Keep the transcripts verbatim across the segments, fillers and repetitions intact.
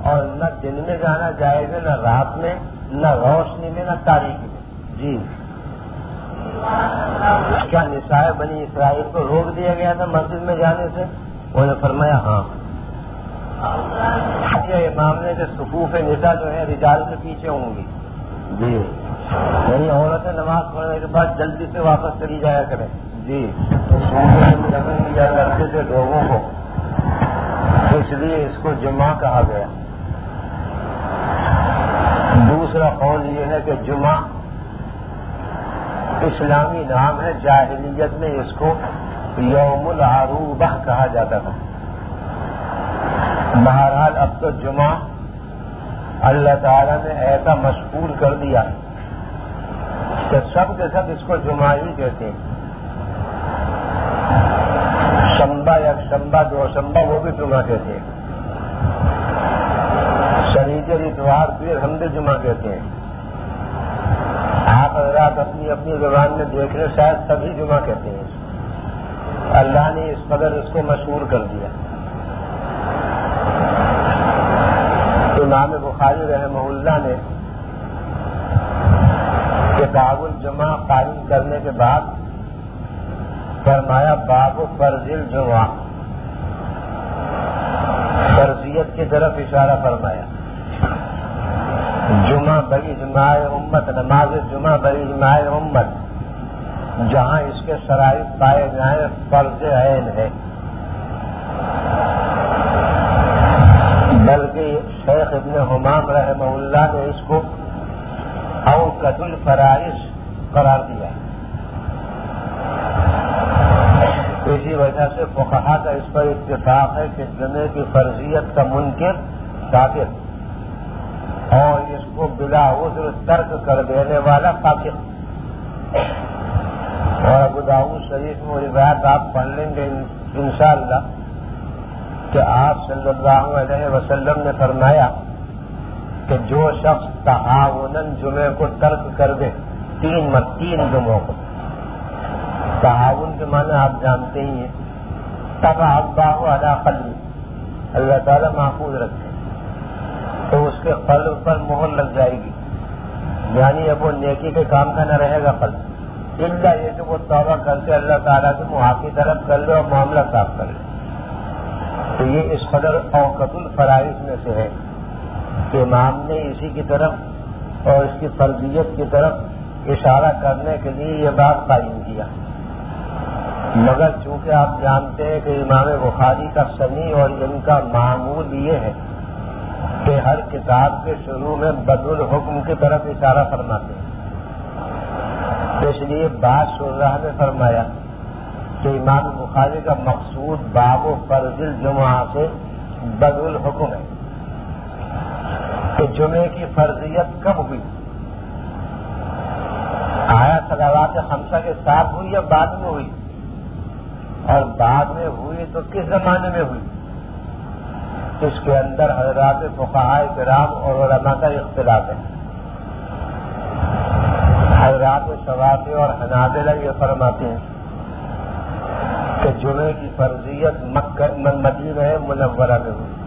اور نہ دن میں جانا جائز ہے، نہ رات میں، نہ روشنی میں، نہ تاریکی میں۔ جی کیا نساء بنی اسرائیل کو روک دیا گیا تھا مسجد میں جانے سے؟ انہوں نے فرمایا ہاں۔ امام نے کہ صفوف نساء جو ہے رجال سے پیچھے ہوں گی، جی یعنی عورتیں نماز پڑھنے کے بعد جلدی سے واپس چلی جایا کریں، جی دفن کیا کرتے تھے لوگوں کو، اس لیے اس کو جمعہ کہا گیا۔ دوسرا قول یہ ہے کہ جمعہ اسلامی نام ہے، جاہلیت میں اس کو یوم العروبہ کہا جاتا تھا۔ بہرحال اب تو جمعہ اللہ تعالیٰ نے ایسا مشہور کر دیا کہ سب کے سب اس کو جمعہ ہی کہتے ہیں۔ شنبہ یا شنبہ دو شنبہ وہ بھی جمعہ کہتے ہیں، شنیچر اتوار پھر ہم بھی جمعہ کہتے ہیں۔ آپ حضرات اپنی اپنی زبان میں دیکھ رہے شاید سبھی جمعہ کہتے ہیں۔ اللہ نے اس قدر اس کو مشہور کر دیا۔ امام بخاری رحمہ اللہ نے کتاب الجمعہ قائم کرنے کے بعد فرمایا باب فرض الجمعہ، فرضیت کی طرف اشارہ فرمایا۔ جمعہ باجماع امت، نماز جمعہ باجماع امت جہاں اس کے شرائط پائے جائیں فرض عین ہے، بلکہ شیخ ابن حمام رحمہ اللہ نے اس کو اوقات الفرائض قرار دیا۔ اسی وجہ سے فقہاء کا اس پر اتفاق ہے کہ جمعے کی فرضیت کا منکر کافر اور اس کو بلا عذر ترک کر دینے والا فاسق۔ اور ابو داؤد شریف میں روایت آپ پڑھ لیں گے انشاءاللہ کہ آپ صلی اللہ علیہ وسلم نے فرمایا کہ جو شخص تہاوناً جمعے کو ترک کر دے، تین مت تین جمعوں کو، تہاون کے معنی آپ جانتے ہی ہیں، تب اللہ علی قلبی، اللہ تعالیٰ محفوظ رکھے تو اس کے قلب پر مہر لگ جائے گی، یعنی اب وہ نیکی کے کام کا نہ رہے گا قلب، الا یہ کہ وہ توبہ کر کے اللہ تعالیٰ کی معافی طلب کر لے اور معاملہ صاف کر لے۔ تو یہ اس قدر اوقات الفرائض میں سے ہے کہ امام نے اسی کی طرف اور اس کی فرضیت کی طرف اشارہ کرنے کے لیے یہ بات قائم کیا۔ مگر چونکہ آپ جانتے ہیں کہ امام بخاری کا سنی اور ان کا معمول یہ ہے کہ ہر کتاب کے شروع میں بدل الحکم کی طرف اشارہ فرماتے ہیں، اس لیے بعض شرح نے فرمایا کہ امام بخاری کا مقصود باب و فرض الجمعہ سے بدل الحکم ہے کہ جمعے کی فرضیت کب ہوئی، آیا صلوات خمسہ کے ساتھ ہوئی یا بعد میں ہوئی، اور بعد میں ہوئی تو کس زمانے میں ہوئی۔ اس کے اندر حضرات فقہاء کرام اور علماء کا اختلاف ہے۔ حضرات شافعی اور حنابلہ یہ فرماتے ہیں کہ جمعے کی فرضیت مکہ مدینہ منورہ میں ہوئی۔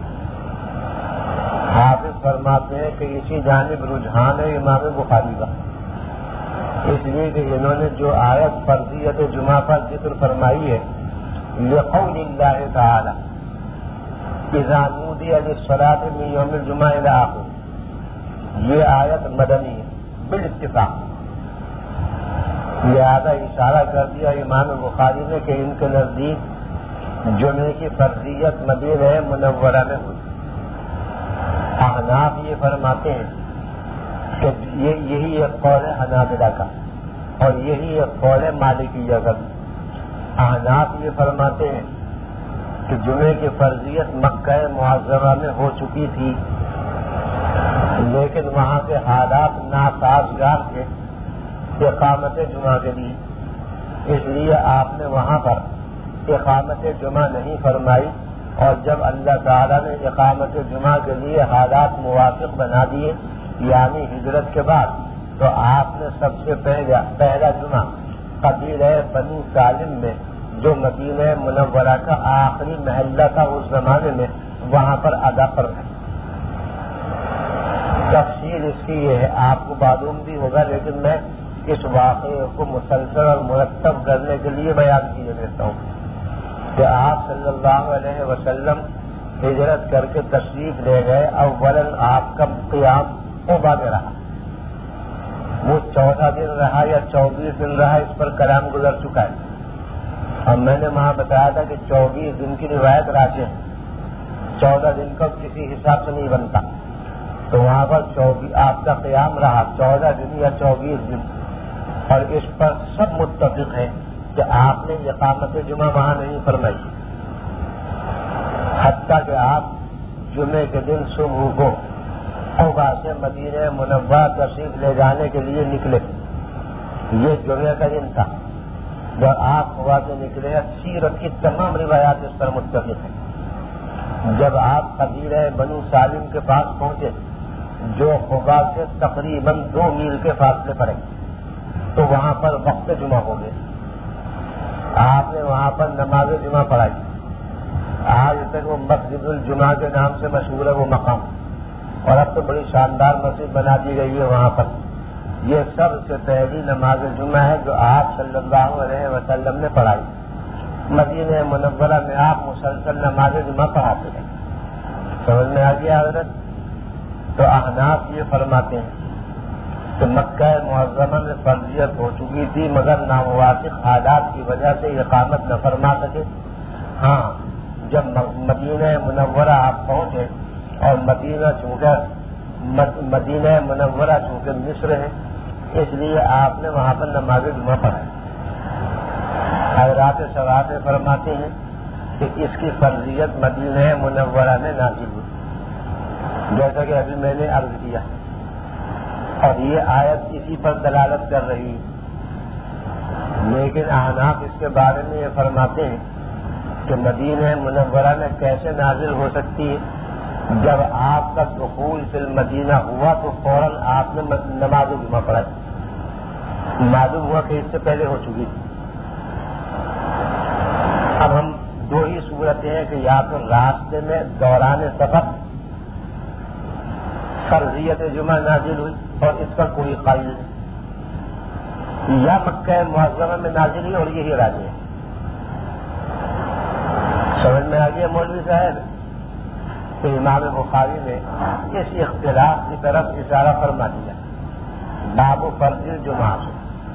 حافظ فرماتے ہیں کہ اسی جانب رجحان ہے امام بخاری کا، اس لیے کہ انہوں نے جو آیت فرضیت جمعہ پر ذکر فرمائی ہے لقول اللہ تعالی اذا نودی للصلاۃ من یوم الجمعہ الی آخر، یہ آیت مدنی ہے بالاتفاق، لہذا اشارہ کر دیا امام بخاری نے کہ ان کے نزدیک جمعے کی فرضیت مدینہ منورہ میں ہوئی۔ احناف یہ فرماتے ہیں کہ یہ یہی ایک قول ہے حنابلہ کا اور یہی ایک قول ہے مالکیہ کا۔ احناف یہ فرماتے ہیں کہ جمعے کی فرضیت مکہ معظمہ میں ہو چکی تھی، لیکن وہاں کے حالات ناسازگار تھے اقامت جمعہ کے لیے، اس لیے آپ نے وہاں پر اقامت جمعہ نہیں فرمائی، اور جب اللہ تعالیٰ نے اقامت جمعہ کے لیے حالات موافق بنا دیے یعنی ہجرت کے بعد، تو آپ نے سب سے پہلا پہلا جمعہ قبیلہ بنی سالم میں جو مدینہ منورہ کا آخری محلہ تھا اس زمانے میں، وہاں پر ادا فرمایا۔ اس کی یہ ہے، آپ کو معلوم بھی ہوگا، لیکن میں اس واقعے کو مسلسل اور مرتب کرنے کے لیے بیان کیے دیتا ہوں کہ آپ صلی اللہ علیہ وسلم ہجرت کر کے تشریف لے گئے. اولاً آپ کا قیام قبا میں رہا، وہ چودہ دن رہا یا چوبیس دن رہا، اس پر کلام گزر چکا ہے. اور میں نے وہاں بتایا تھا کہ چوبیس دن کی روایت راجح ہے، چودہ دن کا کسی حساب سے نہیں بنتا. تو وہاں پر چوبیس آپ کا قیام رہا، چودہ دن یا چوبیس دن. اور اس پر سب متفق ہیں کہ آپ نے اقامت جمعہ وہاں نہیں فرمائی، حتیٰ کہ آپ جمعے کے دن صبح کو قبا سے مدینہ منورہ تشریف لے جانے کے لیے نکلے. یہ جمعہ کا دن تھا جب آپ قبا سے نکلے. سیرت کی تمام روایات اس پر متفق ہیں. جب آپ قبیلہ بنو سالم کے پاس پہنچے جو قبا سے تقریباً دو میل کے فاصلے پر ہے، تو وہاں پر وقت جمعہ ہو گئے. آپ نے وہاں پر نماز جمعہ پڑھائی. آج تک وہ مسجد الجمعہ کے نام سے مشہور ہے وہ مقام، اور اب تو بڑی شاندار مسجد بنا دی گئی ہے وہاں پر. یہ سب سے پہلی نماز جمعہ ہے جو آپ صلی اللہ علیہ وسلم نے پڑھائی. مدینہ منورہ میں آپ مسلسل نماز جمعہ پڑھاتے ہیں. سمجھ میں آ گیا حضرت؟ تو احناف یہ فرماتے ہیں کہ مکہ معظمہ میں فرضیت ہو چکی تھی، مگر ناموافق حالات کی وجہ سے اقامت نہ فرما سکے. ہاں، جب مدینہ منورہ آپ پہنچے، اور مدینہ چونکہ مدینہ منورہ چونکہ مصر ہے، اس لیے آپ نے وہاں پر نماز جمعہ پڑھائی. حضرات ثواب فرماتے ہیں کہ اس کی فرضیت مدینہ منورہ میں نازل ہوئی، جیسا کہ ابھی میں نے عرض کیا. اور یہ آیت اسی پر دلالت کر رہی ہے. لیکن احناف اس کے بارے میں یہ فرماتے ہیں کہ مدینہ منورہ میں کیسے نازل ہو سکتی ہے؟ جب آپ کا دخول فی المدینہ ہوا تو فوراً آپ نے نماز جمعہ پڑھائی. معلوم ہوا کہ اس سے پہلے ہو چکی تھی. اب ہم دو ہی صورتیں ہیں کہ یا تو راستے میں دوران سفر فرضیت جمعہ نازل ہوئی اور اس کا کوئی قائل نہیں، یا مکہ معظمہ میں نازل ہوئی اور یہی راجی ہے. سمجھ میں آ گیا مولوی صاحب؟ تو امام بخاری نے اس اختلاف کی طرف اشارہ فرما دیا باب فرض الجمعہ سے.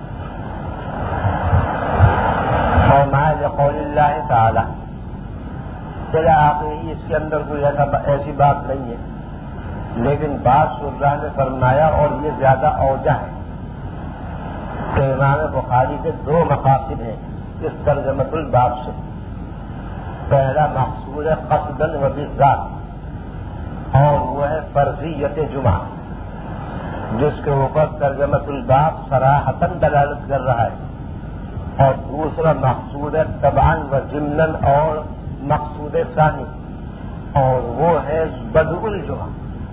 فرمایا لقول اللہ تعالی، چلا آپ اس کے اندر کوئی ایسی بات نہیں ہے، لیکن بعض شرح نے فرمایا اور یہ زیادہ اوجہ ہے کہ امام بخاری کے دو مقاصد ہیں اس ترجمۃ الباب سے. پہلا مقصود ہے قصداً و بالذات، اور وہ ہے فرضیت جمعہ، جس کے اوپر ترجمۃ الباب صراحتاً دلالت کر رہا ہے. اور دوسرا مقصود ہے طبعاً و ضمناً اور مقصود ثانی، اور وہ ہے بدء الجمعہ،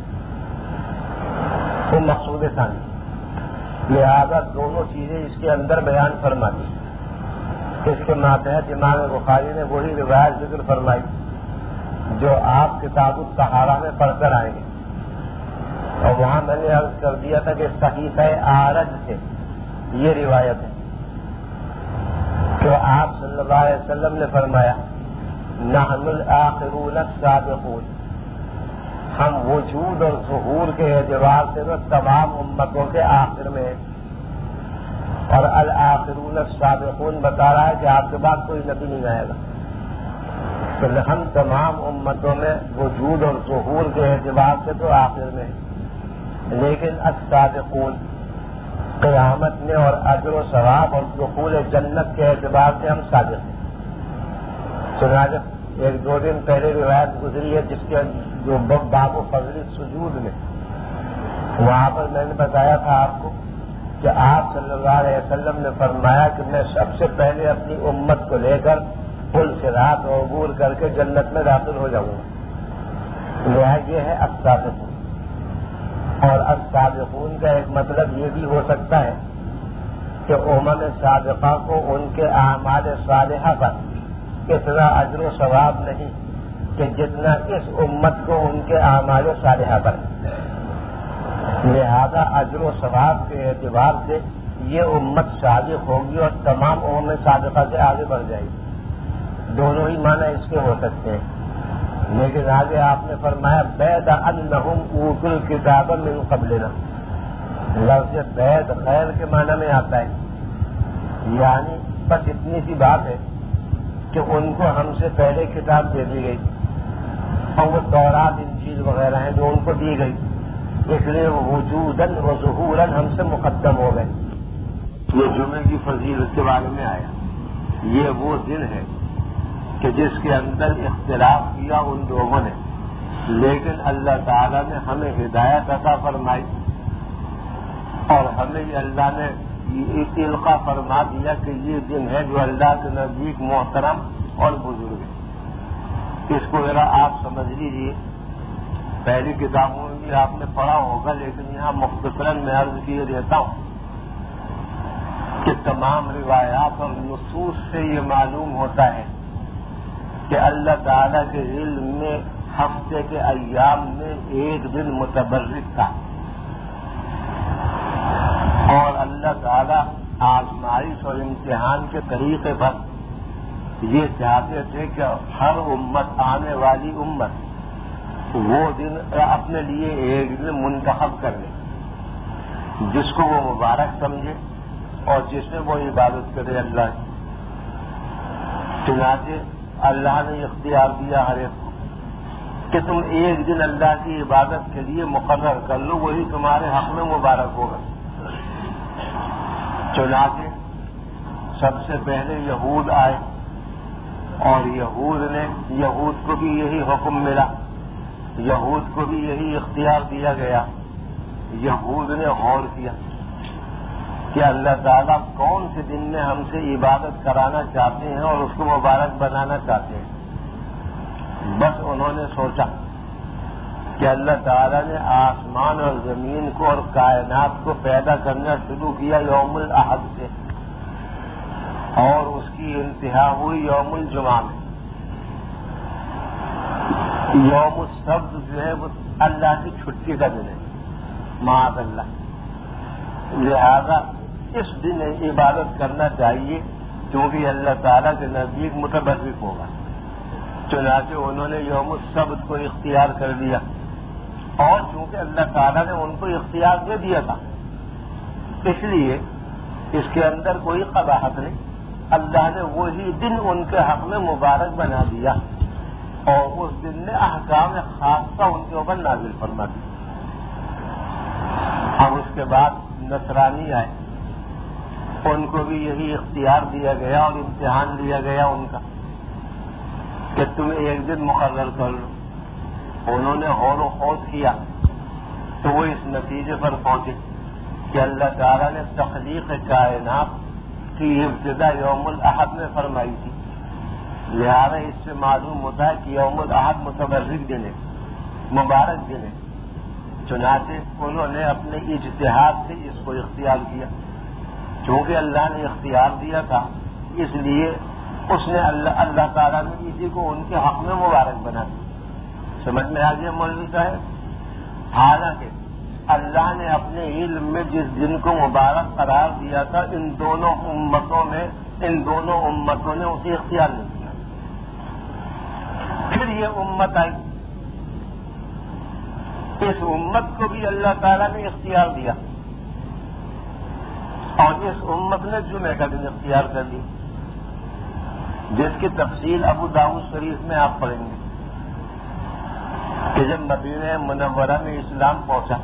وہ مقصود ثانی. لہذا دونوں چیزیں اس کے اندر بیان فرما دی. اس کے ماتحت امام بخاری نے وہی روایت ذکر فرمائی جو آپ کتاب الطہارہ میں پڑھ کر آئیں گے. اور وہاں میں نے عرض کر دیا تھا کہ صحیفہ اعرج سے یہ روایت ہے کہ آپ صلی اللہ علیہ وسلم نے فرمایا نحن الآخرون السابقون، ہم وجود اور ظہور کے اعتبار سے تو تمام امتوں کے آخر میں ہیں. اور الآخرون السابقون بتا رہا ہے کہ آپ کے بعد کوئی نبی نہیں آئے گا. تو ہم تمام امتوں میں وجود اور ظہور کے اعتبار سے تو آخر میں ہیں، لیکن السابقون قیامت میں اور اجر و ثواب اور دخول جنت کے اعتبار سے ہم سابق ہیں. چنانچہ ایک دو دن پہلے روایت گزری ہے جس کے جو باب و فضل سجود میں، وہاں پر میں نے بتایا تھا آپ کو کہ آپ صلی اللہ علیہ وسلم نے فرمایا کہ میں سب سے پہلے اپنی امت کو لے کر پل سے رات عبور کر کے جنت میں داخل ہو جاؤں گا. یہ ہے السابقون. اور السابقون کا ایک مطلب یہ بھی ہو سکتا ہے کہ امم سابقہ کو ان کے اعمال صالحہ پر اتنا اجر و ثواب نہیں کہ جتنا اس امت کو ان کے اعمال صالحہ پر. لہذا اجر و ثواب کے اعتبار سے یہ امت صادق ہوگی اور تمام امم صادقہ سے آگے بڑھ جائے گی. دونوں ہی معنی اس کے ہو سکتے ہیں. لیکن آگے آپ نے فرمایا بید انہم اوتوا الکتاب من قبلنا. لفظ بید خیر کے معنی میں آتا ہے، یعنی بس اتنی سی بات ہے کہ ان کو ہم سے پہلے کتاب دے دی گئی اور وہ تورات انجیل وغیرہ ہیں جو ان کو دی گئی، اس لیے وجوداً و ظہوراً ہم سے مقدم ہو گئے. یہ جمعے کی فضیلت کے بارے میں آیا. یہ وہ دن ہے کہ جس کے اندر اختلاف کیا ان لوگوں نے، لیکن اللہ تعالیٰ نے ہمیں ہدایت عطا فرمائی اور ہمیں یہ اللہ نے القا فرما دیا کہ یہ دن ہے جو اللہ کے نزدیک محترم اور بزرگ ہے. اس کو ذرا آپ سمجھ لیجیے. پہلی کتابوں میں بھی آپ نے پڑھا ہوگا، لیکن یہاں مختصراً میں عرض کیے دیتا ہوں کہ تمام روایات اور نصوص سے یہ معلوم ہوتا ہے کہ اللہ تعالیٰ کے علم میں ہفتے کے ایام میں ایک دن متبرک تھا، اور اللہ تعالیٰ آزمائش اور امتحان کے طریقے پر یہ چاہتے تھے کہ ہر امت، آنے والی امت، وہ دن اپنے لیے ایک دن منتخب کر لے جس کو وہ مبارک سمجھے اور جس میں وہ عبادت کرے اللہ کی. چنانچہ اللہ نے اختیار دیا ہر ایک کو کہ تم ایک دن اللہ کی عبادت کے لیے مقرر کر لو، وہی تمہارے حق میں مبارک ہوگا. چنانچہ سب سے پہلے یہود آئے اور یہود نے یہود کو بھی یہی حکم ملا، یہود کو بھی یہی اختیار دیا گیا. یہود نے غور کیا کہ اللہ تعالیٰ کون سے دن میں ہم سے عبادت کرانا چاہتے ہیں اور اس کو مبارک بنانا چاہتے ہیں. بس انہوں نے سوچا کہ اللہ تعالیٰ نے آسمان اور زمین کو اور کائنات کو پیدا کرنا شروع کیا یوم الاحد سے، اور اس کی انتہا ہوئی یوم الجمعہ میں. یوم السبت جو ہے وہ اللہ کی چھٹی کا دن ہے، معاذ اللہ. لہذا اس دن عبادت کرنا چاہیے کیونکہ اللہ تعالیٰ کے نزدیک متبرک ہوگا. چنانچہ انہوں نے یوم السبت کو اختیار کر دیا، اور چونکہ اللہ تعالیٰ نے ان کو اختیار دے دیا تھا اس لیے اس کے اندر کوئی قباحت نہیں. اللہ نے وہی دن ان کے حق میں مبارک بنا دیا اور اس دن نے احکام خاصہ ان کے اوپر نازل فرما دی. اب اس کے بعد نصرانی آئے، ان کو بھی یہی اختیار دیا گیا اور امتحان لیا گیا ان کا کہ تم ایک دن مقرر کر لو. انہوں نے غور و خوض کیا تو وہ اس نتیجے پر پہنچے کہ اللہ تعالیٰ نے تخلیق کائنات کی ابتدا یوم الاحد میں فرمائی تھی. لہذا اس سے معلوم ہوتا ہے کہ یوم الاحد متبرک دن ہے، مبارک دن ہے. چنانچہ انہوں نے اپنے اجتہاد سے اس کو اختیار کیا. چونکہ اللہ نے اختیار دیا تھا اس لیے اس نے اللہ اللہ تعالیٰ نے اسی کو ان کے حق میں مبارک بنا دیا. سمجھ میں آ گیا مولوی صاحب؟ حالانکہ اللہ نے اپنے علم میں جس دن کو مبارک قرار دیا تھا ان دونوں امتوں میں ان دونوں امتوں نے اسے اختیار نہیں کیا. پھر یہ امت آئی، اس امت کو بھی اللہ تعالیٰ نے اختیار دیا اور اس امت نے جمعہ کا دن اختیار کر دیا، جس کی تفصیل ابو داؤد شریف میں آپ پڑھیں گے کہ جب مدینہ منورہ میں اسلام پہنچا،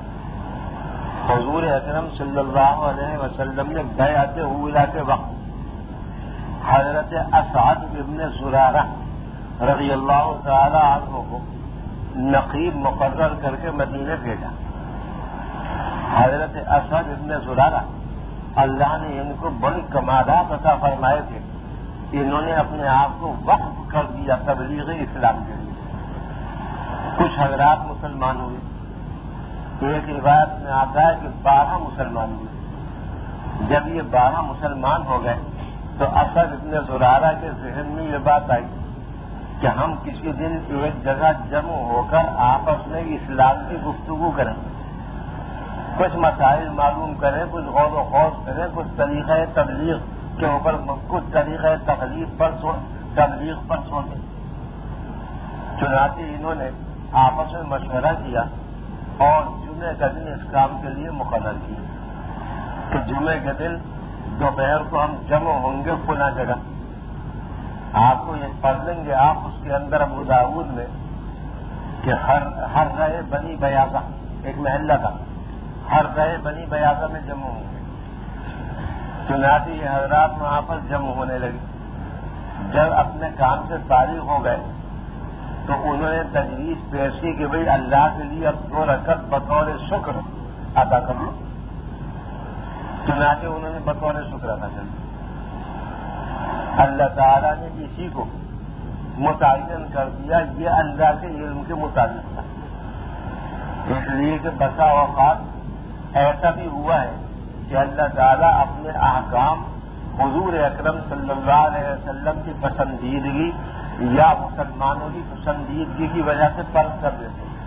حضور اکرم صلی اللہ علیہ وسلم نے بیعت اولیٰ کے وقت حضرت اسعد ابن زرارہ رضی اللہ تعالی عنہ کو نقیب مقرر کر کے مدینہ بھیجا. حضرت اسعد ابن زرارہ اللہ نے ان کو بڑی کمالات عطا فرمائے تھے. انہوں نے اپنے آپ کو وقف کر دیا تبلیغ اسلام کے لیے. کچھ حضرات مسلمان ہوئے، ایک روایت میں آتا ہے کہ بارہ مسلمان ہوئے. جب یہ بارہ مسلمان ہو گئے تو اسد ابن زرارہ کے ذہن میں یہ بات آئی کہ ہم کسی دن ایک جگہ جمع ہو کر آپس میں اسلام کی گفتگو کریں. کچھ مسائل معلوم کریں، کچھ غور و خوض کریں، کچھ طریقہ تبلیغ کے اوپر، کچھ طریقہ تبلیغ پر سو تبلیغ پر سوچیں۔ چنانچہ انہوں نے آپس میں مشورہ کیا اور جمعے کا دن اس کام کے لیے مقرر کیا کہ جمعے کے دن دوپہر کو ہم جمع ہوں گے فلاں جگہ۔ آپ کو یہ پڑھ لیں گے آپ اس کے اندر ابو داؤد میں کہ ہر ہر رہے بنی بیاضہ، ایک محلہ تھا، ہر رہے بنی بیاضہ میں جمع ہوں گے۔ چنانچہ یہ حضرات وہاں پر جمع ہونے لگے۔ جب اپنے کام سے فارغ ہو گئے تو انہوں نے تجویز پیش کی کہ بھئی اللہ کے لیے اب دو رکعت بطور شکر ادا کر لو۔ چنانچہ انہوں نے بطور شکر ادا کر لیا۔ اللہ تعالیٰ نے اسی کو متعین کر دیا، یہ اللہ کے علم کے مطابق تھا، اس لیے کہ بسا اوقات ایسا بھی ہوا ہے کہ اللہ تعالیٰ اپنے احکام حضور اکرم صلی اللہ علیہ وسلم کی پسندیدگی یا مسلمانوں کی پسندیدگی کی وجہ سے فرض کر دیتے ہیں۔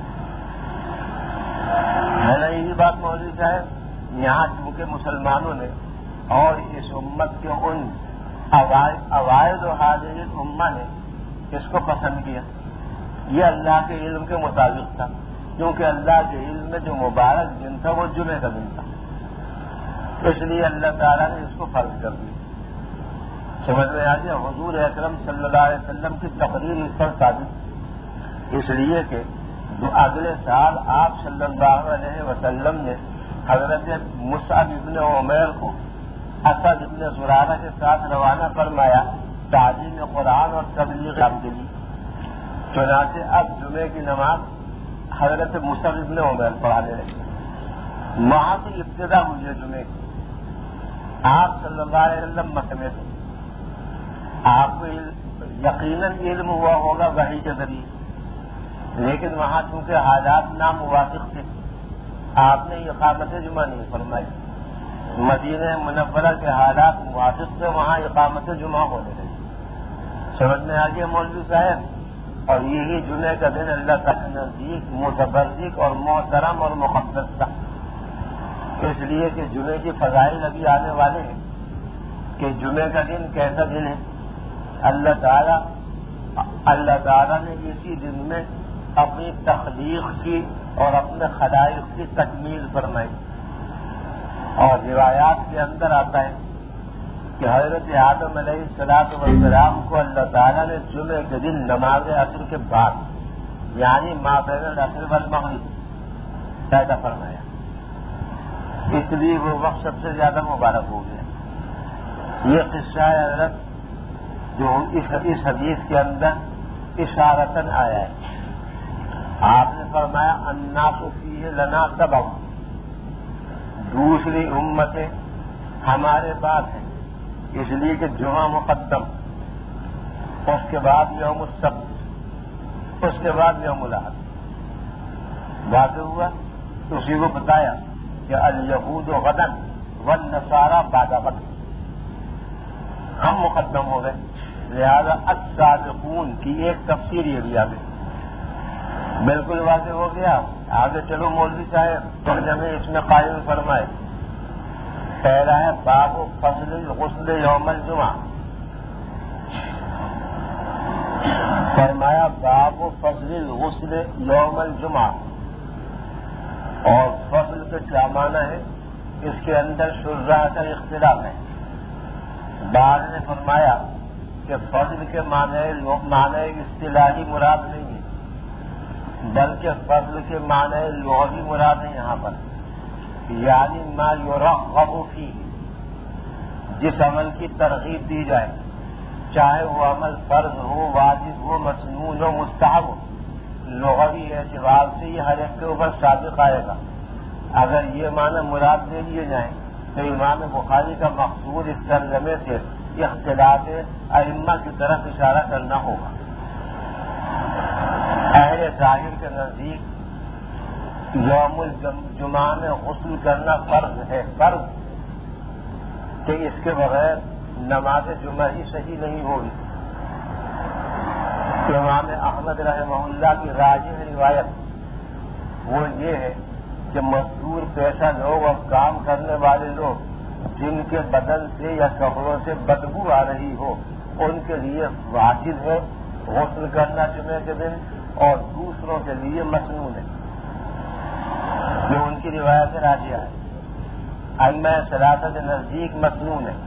ہے نا یہی بات مولوی صاحب؟ یہاں چونکہ مسلمانوں نے اور اس امت کے ان اوائد و حاضر امہ نے اس کو پسند کیا، یہ اللہ کے علم کے مطابق تھا، کیونکہ اللہ کے علم میں جو مبارک دن تھا وہ جمعے کا دن تھا، اس لیے اللہ تعالیٰ نے اس کو فرض کر دیا۔ سمجھ میں آ گیا؟ حضور اکرم صلی اللہ علیہ وسلم کی تقریر اس پر ثابت، اس لیے کہ جو اگلے سال آپ صلی اللہ علیہ وسلم نے حضرت مصعب ابن عمیر کو اسد ابن زرارہ کے ساتھ روانہ فرمایا تعلیم قرآن اور تبلیغ کے لیے، چنانچہ اب جمعے کی نماز حضرت مصعب ابن عمیر پڑھانے لگے۔ وہاں سے ابتدا ہوئی ہے جمعے کی۔ آپ صلی اللہ علیہ وسلم مکے میں تھے، آپ کو یقیناً علم ہوا ہوگا وحی کے ذریعے، لیکن وہاں چونکہ حالات ناموافق تھے آپ نے اقامت جمعہ نہیں فرمائی۔ مدینہ منورہ کے حالات موافق تھے، وہاں اقامت جمعہ ہونے لگی۔ سمجھ میں آ گیا مولوی صاحب؟ اور یہی جمعے کا دن اللہ تعالیٰ کے نزدیک متبرک اور محترم اور مقدس تھا، اس لیے کہ جمعے کی فضائل ابھی آنے والے ہیں کہ جمعے کا دن کیسا دن ہے۔ اللہ تعالیٰ اللہ تعالیٰ نے اسی دن میں اپنی تخلیق کی اور اپنے خلائق کی تکمیل فرمائی، اور روایات کے اندر آتا ہے کہ حضرت آدم علیہ الصلوۃ والسلام کو اللہ تعالیٰ نے جمعے کے دن نماز عصر کے بعد یعنی ما بین العصر والمغرب پیدا فرمایا، اس لیے وہ وقت سب سے زیادہ مبارک ہو گیا۔ یہ قصہ ہے حضرت جو اس حدیث کے اندر اشارتاً آیا ہے۔ آپ نے فرمایا الناس فیہ لنا تبع، دوسری امتیں ہمارے بعد ہیں، اس لیے کہ جمعہ مقدم، اس کے بعد یوم السبت، اس کے بعد یوم الاحد۔ واضح ہوا؟ تو اسی کو بتایا کہ الیہود غدا والنصارى بعد غد، ہم مقدم ہو گئے، لہذا السابقون کی ایک تفسیر یہ بھی آگے بالکل واضح ہو گیا۔ آگے چلو مولوی صاحب ترجمے اس میں قائم فرمائے۔ پہلا ہے باب فضل الغسل یوم الجمعہ، فرمایا باب فضل الغسل یوم الجمعہ، اور فضل کے کیا معنی ہے اس کے اندر شرح کا اختلاف ہے۔ بعض نے فرمایا کہ فضل کے معنی معنی اصطلاحی مراد نہیں ہے، بلکہ فضل کے معنی لغوی مراد ہے یہاں پر، یعنی ما یرغب فیہ، جس عمل کی ترغیب دی جائے، چاہے وہ عمل فرض ہو، واجب ہو، مسنون ہو، مستحب ہو، لغوی اعتبار سے یہ ہر ایک کے اوپر صادق آئے گا۔ اگر یہ معنی مراد لے لیے جائیں تو امام بخاری کا مقصود اس ترجمے سے اختلاف ائمہ کی طرف اشارہ کرنا ہوگا۔ اہل ظاہر کے نزدیک یوم الجمعہ میں غسل کرنا فرض ہے، فرض کہ اس کے بغیر نماز جمعہ ہی صحیح نہیں ہوگی۔ امام احمد رحمہ اللہ کی راجح روایت وہ یہ ہے کہ مزدور پیشہ لوگ اور کام کرنے والے لوگ جن کے بدن سے یا کپڑوں سے بدبو آ رہی ہو ان کے لیے واجب ہے غسل کرنا جمعے کے دن، اور دوسروں کے لیے مسنون ہے، جو ان کی روایت راجعہ ہے۔ ائمہ ثلاثہ کے نزدیک مسنون ہے۔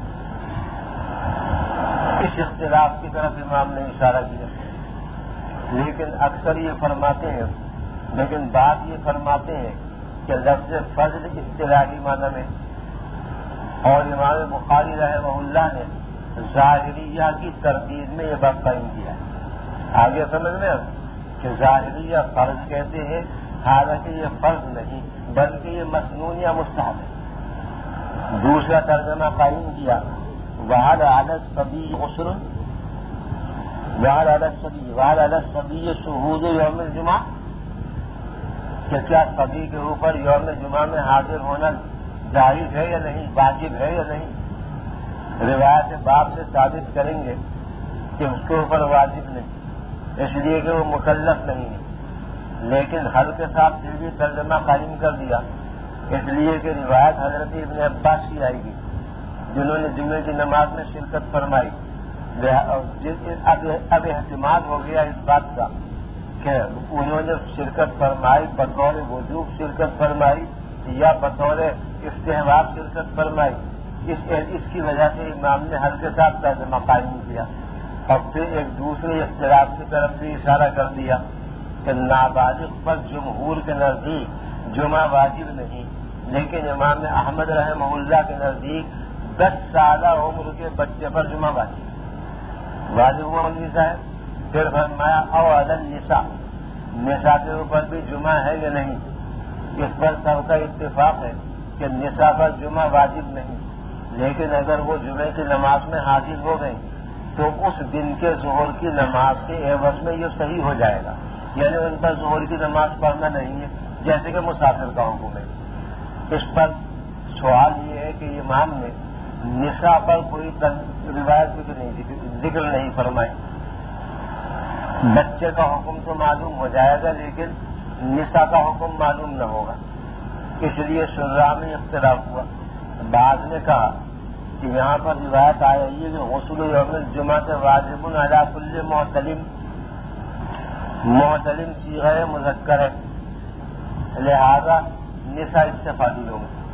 اس اختلاف کی طرف امام نے اشارہ کیا، لیکن اکثر یہ فرماتے ہیں لیکن بات یہ فرماتے ہیں کہ لفظ فضل اصطلاحی معنی میں، اور امام بخاری رحمہ اللہ نے ظاہریہ کی تردید میں یہ بات قائم کیا ہے۔ آگے سمجھ میں کہ ظاہریہ فرض کہتے ہیں، حالانکہ یہ فرض نہیں بلکہ یہ مسنون یا مستحب ہے۔ دوسرا ترجمہ قائم کیا، وَعَلَى عَلَى الصَّبِيِّ غُسْلٌ وَعَلَى عَلَى الصَّبِيِّ وَعَلَى عَلَى الصَّبِيِّ شُهُودُ يَوْمِ الْجُمْعَةِ، کہ کیا صبی کے اوپر یوم جمعہ میں حاضر ہونا جائز ہے یا نہیں، واجب ہے یا نہیں؟ روایت باب سے ثابت کریں گے کہ اس کے اوپر واجب نہیں، اس لیے کہ وہ مکلف نہیں ہے، لیکن حل کے ساتھ پھر بھی ترجمہ قائم کر دیا، اس لیے کہ روایت حضرت ابن عباس کی آئے گی جنہوں نے جمعے کی نماز میں شرکت فرمائی۔ اب اب احتمال ہو گیا اس بات کا کہ انہوں نے شرکت فرمائی بطور وجوب شرکت فرمائی یا بطور استحباب شرکت فرمائی، اس اس کی وجہ سے امام نے حل کے ساتھ ترجمہ قائم کیا، اور پھر ایک دوسرے اختلاف کی طرف بھی اشارہ کر دیا کہ نابالغ پر جمہور کے نزدیک جمعہ واجب نہیں، لیکن امام احمد رحمہ اللہ کے نزدیک دس سالہ عمر کے بچے پر جمعہ واجب واجب ہوا النساء ہے۔ پھر فرمایا او علی النساء، نساء کے اوپر بھی جمعہ ہے یا نہیں؟ اس پر سب کا اتفاق ہے کہ نساء پر جمعہ واجب نہیں، لیکن اگر وہ جمعے کی نماز میں حاضر ہو گئی تو اس دن کے ظہر کی نماز کے عوض میں یہ صحیح ہو جائے گا، یعنی ان پر ظہر کی نماز پڑھنا نہیں ہے، جیسے کہ مسافر کا حکم ہے۔ اس پر سوال یہ ہے کہ امام نے نساء پر کوئی روایت ذکر نہیں ذکر نہیں فرمائی۔ بچے کا حکم تو معلوم ہو جائے گا لیکن نساء کا حکم معلوم نہ ہوگا، اس لیے شرح میں اختلاف ہوا۔ بعد نے کہا کہ یہاں پر روایت آ رہی ہے کہ غسل یوم الجمعہ سے واجب علی کل محتلم، محتلم صیغہ مذکر ہے، لہذا نساء اس سے فاضل ہوں گے۔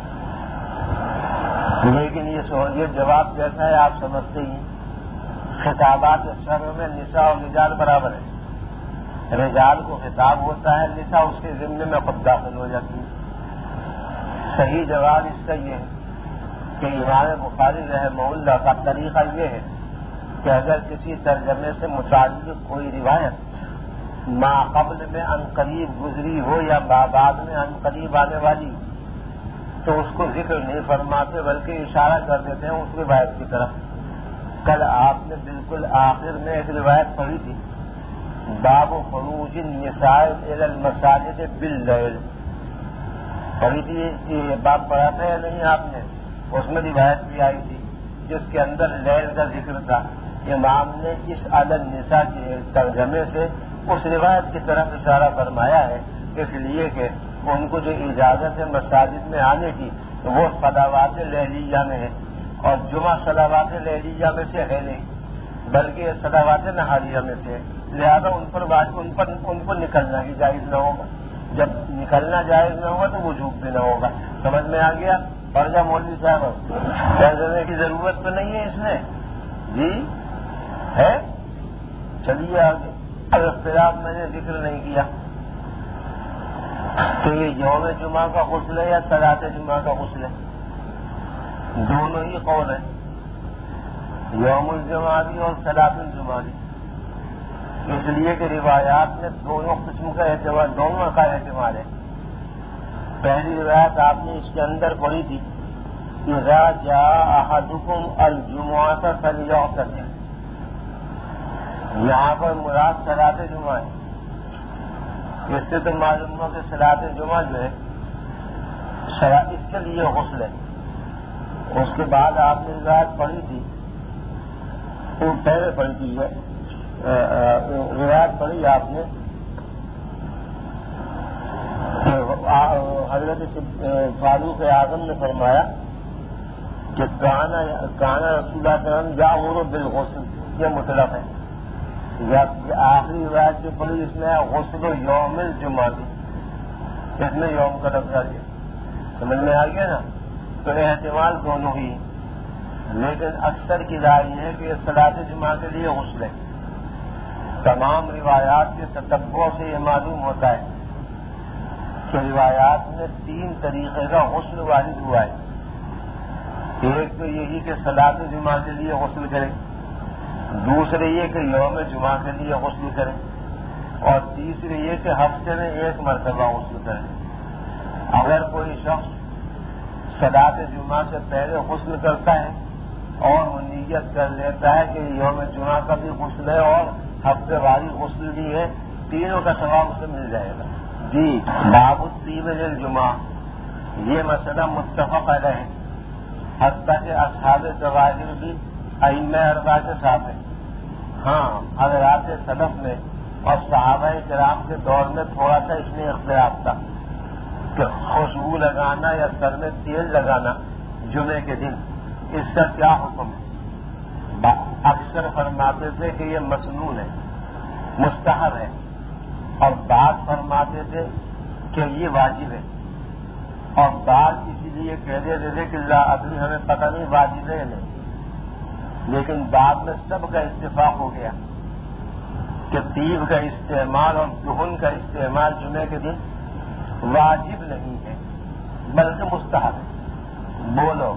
لیکن یہ جواب کیسا ہے آپ سمجھتے ہی، خطابات شرع میں نساء اور رجال برابر ہے، رجال کو خطاب ہوتا ہے، نساء اس کے ضمن میں خود داخل ہو جاتی ہے۔ صحیح جواب اس کا یہ ہے کہ امام بخاری رحمہ اللہ کا طریقہ یہ ہے کہ اگر کسی ترجمے سے متعلق کوئی روایت ما قبل میں عن قریب گزری ہو یا بعد میں عن قریب آنے والی تو اس کو ذکر نہیں فرماتے بلکہ اشارہ کر دیتے ہیں اس روایت کی طرف۔ کل آپ نے بالکل آخر میں ایک روایت پڑھی تھی، باب خروج النساء الی المساجد باللیل، پڑھی تھی، یہ باب پڑھا تھا یا نہیں آپ نے؟ اس میں روایت بھی آئی تھی جس کے اندر لیل کا ذکر تھا۔ امام نے اس علی النساء کے ترجمے سے اس روایت کی طرف اشارہ فرمایا ہے، اس لیے کہ ان کو جو اجازت ہے مساجد میں آنے کی وہ صلوات لیلیہ میں ہے، اور جمعہ صلوات لیلیہ میں سے ہے نہیں بلکہ صلوات نہاریہ میں سے ہے، لہذا ان پر ان پر ان کو نکلنا ہی جائز نہ ہوگا۔ جب نکلنا جائز نہ ہوگا تو وجوب بھی نہ ہوگا۔ سمجھ میں آ گیا؟ اور جب مولوی صاحب ترجمے کی ضرورت تو نہیں ہے اس میں؟ جی ہے، چلیے آگے۔ اب اختلاف میں نے ذکر نہیں کیا تو یہ یوم جمعہ کا غسل ہے یا صلاۃ جمعہ کا غسل ہے؟ دونوں ہی قول ہیں، یوم الجمعہ بھی اور صلاۃ الجمعہ بھی، اس لیے کہ روایات میں دونوں قسم کا اعتبار دونوں کا اعتبار ہے۔ پہلی روایت آپ نے اس کے اندر پڑھی تھی، اذا جاء احدکم الجمعہ فلیغتسل، یہاں پر مراد صلاۃ جمعہ ہے۔ اس سے تو معلوم ہو کہ صلاۃ جمعہ جو ہے اس کے لیے غسل ہے۔ اس کے بعد آپ نے روایت پڑھی تھی، وہ پہلے پڑھی تھی ہے روایت پڑھی آپ نے حضرت فاروق اعظم نے فرمایا کہ کانا کانا رسول اللہ صلی اللہ علیہ وسلم یامر بالغسل، یہ مطلق ہے. یا آخری روایت جو پڑھی اس میں غسل و یوم الجمعہ کی، اس میں یوم کا لفظ آ گیا. سمجھ میں آ گیا نا؟ تو احتمال دونوں ہی، لیکن اکثر کی رائے یہ ہے کہ صلاۃ جمعہ کے لیے غسل ہے. تمام روایات کے تتبع سے یہ معلوم ہوتا ہے کہ روایات میں تین طریقے کا غسل وارد ہوا ہے. ایک تو یہی کہ صلاۃ جمعہ کے لیے غسل کرے، دوسرے یہ کہ یوم جمعہ کے لیے غسل کرے، اور تیسرے یہ کہ ہفتے میں ایک مرتبہ غسل کرے. اگر کوئی شخص صلاۃ جمعہ سے پہلے غسل کرتا ہے اور وہ نیت کر لیتا ہے کہ یوم جمعہ کا بھی غسل ہے اور ہفتے واری غسل بھی ہے، تینوں کا ثواب اسے مل جائے گا. جی باب الطیب للجمعہ، یہ مسئلہ متفق علیہ ہے، حتیٰ کہ اصحاب ظواہر بھی ائمہ اربعہ کے ساتھ ہیں. ہاں حضرات سلف میں اور صحابہ کرام کے دور میں تھوڑا سا اس میں اختلاف تھا کہ خوشبو لگانا یا سر میں تیل لگانا جمعے کے دن اس کا کیا حکم ہے. اکثر فرماتے تھے کہ یہ مسنون ہے، مستحب ہے، اور بعض فرماتے تھے کہ یہ واجب ہے، اور بعض اسی لیے کہہ دیتے تھے کہ لا ادری، ہمیں پتہ نہیں واجب ہے یا نہیں. لیکن بعد میں سب کا اتفاق ہو گیا کہ طیب کا استعمال اور دہن کا استعمال جمعے کے دن واجب نہیں ہے بلکہ مستحب ہے. بولو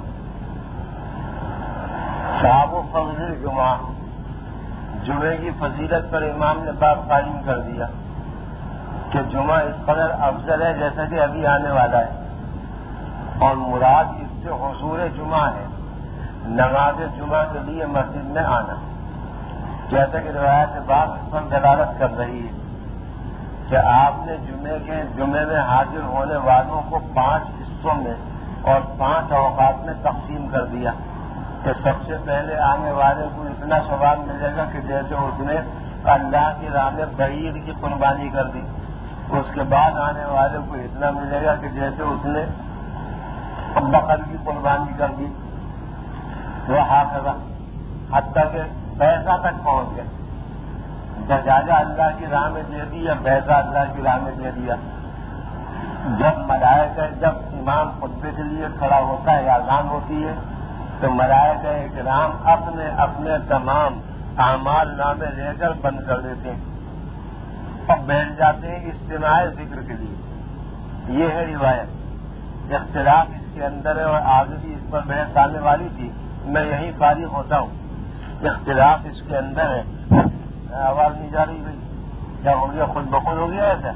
صاحب و فضل جمعہ، جمعے کی فضیلت پر امام نے باب قائم کر دیا کہ جمعہ اس قدر افضل ہے جیسا کہ ابھی آنے والا ہے، اور مراد اس سے حضور جمعہ ہے، نماز جمعہ کے لیے مسجد میں آنا. جیسا کہ روایت باب اس پر دلالت کر رہی ہے کہ آپ نے جمعے کے جمعے میں حاضر ہونے والوں کو پانچ حصوں میں اور پانچ اوقات میں تقسیم کر دیا کہ سب سے پہلے آنے والے کو اتنا ثواب ملے گا کہ جیسے اس نے اللہ کی راہ میں بعیر کی قربانی کر دی، اس کے بعد آنے والے کو اتنا ملے گا کہ جیسے اس نے بقر کی قربانی کر دی. وہ حافظہ حتیٰ کہ پیسہ تک پہنچ گئے، دجاجہ اللہ کی راہ میں دے دی یا پیسہ اللہ کی راہ میں دے دیا. جب ملائکہ جب امام خطبے کے لیے کھڑا ہوتا ہے یا اذان ہوتی ہے تو ملائکہ کرام اپنے اپنے تمام اعمال نامے لے کر بند کر دیتے ہیں اور بیٹھ جاتے ہیں اجتماع ذکر کے لیے. یہ ہے روایت. اختلاف اس کے اندر ہے اور آگے بھی اس پر بحث آنے والی تھی، میں یہیں فارغ ہوتا ہوں. اختلاف اس کے اندر ہے. آواز نہیں جا رہی بھائی؟ کیا ہو گیا؟ خود بخود ہو گیا ایسا؟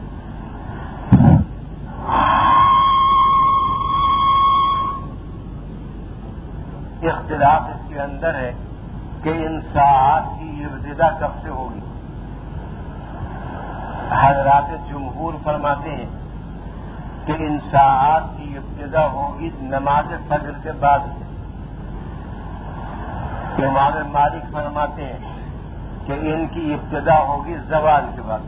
اختلاف اس کے اندر ہے کہ ان ساعات کی ابتدا کب سے ہوگی. حضرات جمہور فرماتے ہیں کہ ان ساعات کی ابتدا ہوگی نماز فجر کے بعد سے. امام مالک فرماتے ہیں کہ ان کی ابتدا ہوگی زوال کے بعد.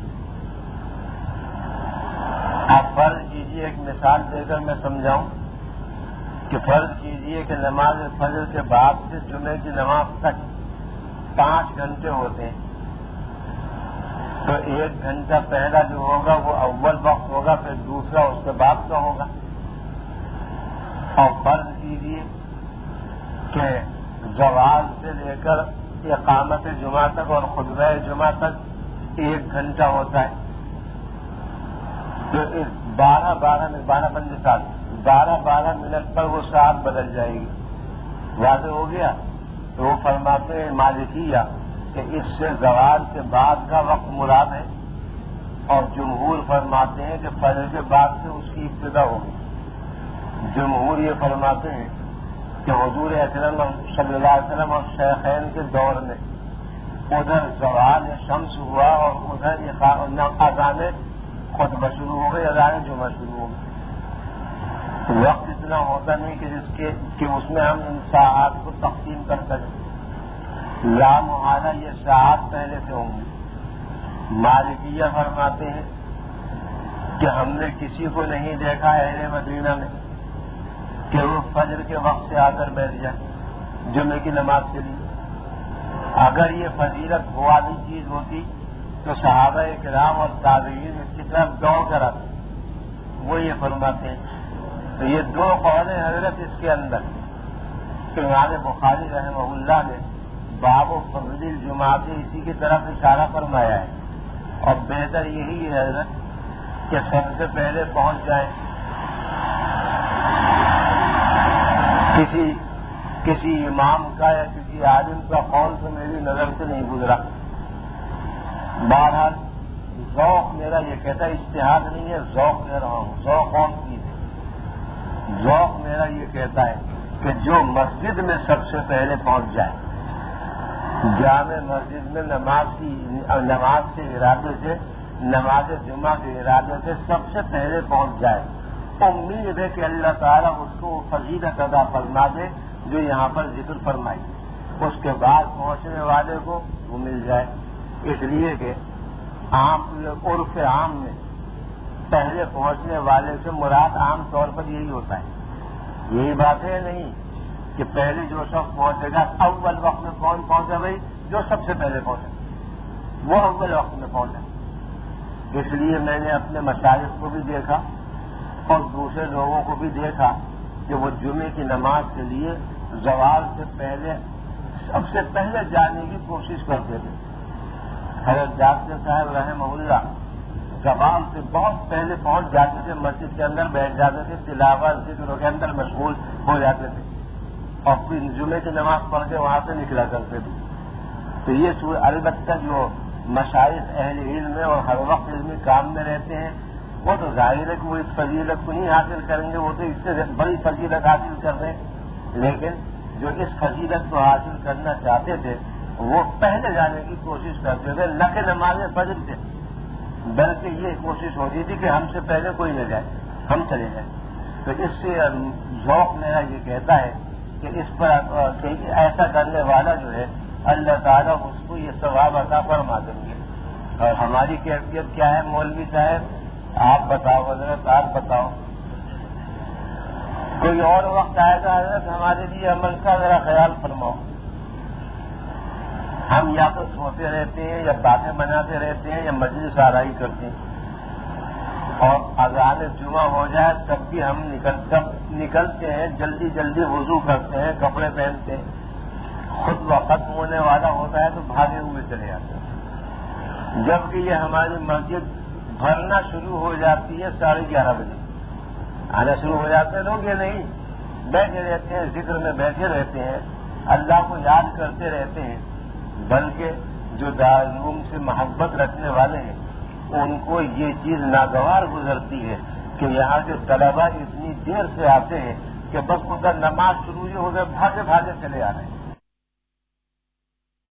آپ فرض کیجیے، ایک مثال دے کر میں سمجھاؤں کہ فرض کیجیے کہ نماز فجر کے بعد سے جمعے کی نماز تک پانچ گھنٹے ہوتے ہیں، تو ایک گھنٹہ پہلا جو ہوگا وہ اول وقت ہوگا، پھر دوسرا اس کے بعد کا ہوگا. اور فرض کیجیے کہ زوال سے لے کر اقامت جمعہ تک اور خطبہ جمعہ تک ایک گھنٹہ ہوتا ہے، تو اس بارہ بارہ بارہ پنج سال بارہ بارہ منٹ پر وہ ساعت بدل جائے گی. واضح ہو گیا؟ تو وہ فرماتے ہیں مالکیہ کہ اس سے زوال کے بعد کا وقت مراد ہے، اور جمہور فرماتے ہیں کہ فجر کے بعد سے اس کی ابتدا ہوگی. جمہور یہ فرماتے ہیں کہ حضور اکرم صلی اللہ علیہ وسلم اور شیخین کے دور میں ادھر زوال شمس ہوا اور ادھر اذان خطبہ شروع ہو گئی، اذان جمعہ شروع ہو گئی. وقت اتنا ہوتا نہیں کہ جس کے کہ اس میں ہم ان ساعات کو تقسیم کر سکیں. لا محالہ یہ ساعات پہلے سے ہوں گی. مالکیہ فرماتے ہیں کہ ہم نے کسی کو نہیں دیکھا اہل مدینہ میں کہ وہ فجر کے وقت سے آ کر بیٹھ جائے جمعے کی نماز کے لیے۔ اگر یہ فضیلت والی چیز ہوتی تو صحابہ کرام اور تابعین اس کی طرف دوڑ کر آتے۔ وہ یہ فرماتے ہیں تو یہ دو قول حضرت اس کے اندر کہ امام بخاری رحمہ اللہ نے باب و فضل الجمعہ سے اسی کی طرف اشارہ فرمایا ہے، اور بہتر یہی ہے حضرت کہ سب سے پہلے پہنچ جائیں۔ کسی کسی امام کا یا کسی عالم کا قول تو میری نظر سے نہیں گزرا۔ بہرحال ذوق میرا یہ کہتا ہے، اجتہاد نہیں ہے، ذوق کہہ رہا ہوں، ذوق اور چیز ہے۔ ذوق میرا یہ کہتا ہے کہ جو مسجد میں سب سے پہلے پہنچ جائے، جامع مسجد میں نماز کی نماز کے ارادے سے، نماز جمعہ کے ارادے سے سب سے پہلے پہنچ جائے، امید ہے کہ اللہ تعالیٰ اس کو فضیلت ادا فرما دے جو یہاں پر ذکر فرمائی، اس کے بعد پہنچنے والے کو وہ مل جائے۔ اس لیے کہ عام عرف عام میں پہلے پہنچنے والے سے مراد عام طور پر یہی ہوتا ہے۔ یہی بات ہے نہیں کہ پہلے جو شخص پہنچے گا اول وقت میں کون پہنچا؟ بھائی جو سب سے پہلے پہنچے وہ اول وقت میں پہنچا۔ اس لیے میں نے اپنے مشائخ کو بھی دیکھا اور دوسرے لوگوں کو بھی دیکھا کہ وہ جمعے کی نماز کے لیے زوال سے پہلے سب سے پہلے جانے کی کوشش کرتے تھے۔ حضرت جاسر صاحب رحمہ اللہ زوال سے بہت پہلے پہنچ جاتے تھے، مسجد کے اندر بیٹھ جاتے تھے، تلاوت ذکر کے اندر مشغول ہو جاتے تھے اور پھر جمعے کی نماز پڑھ کے وہاں سے نکلا کرتے تھے۔ تو یہ البتہ جو مشائخ اہل علم اور ہر وقت علمی کام میں رہتے ہیں وہ تو ظاہر ہے کہ وہ اس فضیلت کو نہیں حاصل کریں گے، وہ تو اس سے بڑی فضیلت حاصل کر رہے ہیں، لیکن جو اس فضیلت کو حاصل کرنا چاہتے تھے وہ پہلے جانے کی کوشش کرتے تھے، نہ کہ نماز فجر سے، بلکہ یہ کوشش ہوتی تھی کہ ہم سے پہلے کوئی نہ جائے، ہم چلے جائیں۔ تو اس سے ذوق میرا یہ کہتا ہے کہ اس پر ایسا کرنے والا جو ہے اللہ تعالیٰ اس کو یہ ثواب عطا فرما دیں گے۔ اور ہماری کیفیت کیا ہے مولوی صاحب؟ آپ بتاؤ حضرت، آپ بتاؤ۔ کوئی اور وقت آئے گا حضرت ہمارے لیے عمل کا ذرا خیال فرماؤ۔ ہم یا تو سوتے رہتے ہیں یا باتیں بناتے رہتے ہیں یا مجلس آرائی کرتے ہیں، اور اذان جمعہ ہو جائے تب بھی ہم نکل تب نکلتے ہیں، جلدی جلدی وضو کرتے ہیں، کپڑے پہنتے ہیں، خود وقت ہونے والا ہوتا ہے تو بھاگے ہوئے چلے آتے ہیں، جبکہ یہ ہماری مسجد بھرنا شروع ہو جاتی ہے ساڑھے گیارہ بجے، آنا شروع ہو جاتے ہیں لوگ، یہ نہیں بیٹھے رہتے ہیں، ذکر میں بیٹھے رہتے ہیں، اللہ کو یاد کرتے رہتے ہیں، بلکہ جو دارالعلوم سے محبت رکھنے والے ہیں ان کو یہ چیز ناگوار گزرتی ہے کہ یہاں کے طلبا اتنی دیر سے آتے ہیں کہ بس ادھر نماز شروع ہو گئے بھاگے بھاگے چلے آ رہے ہیں۔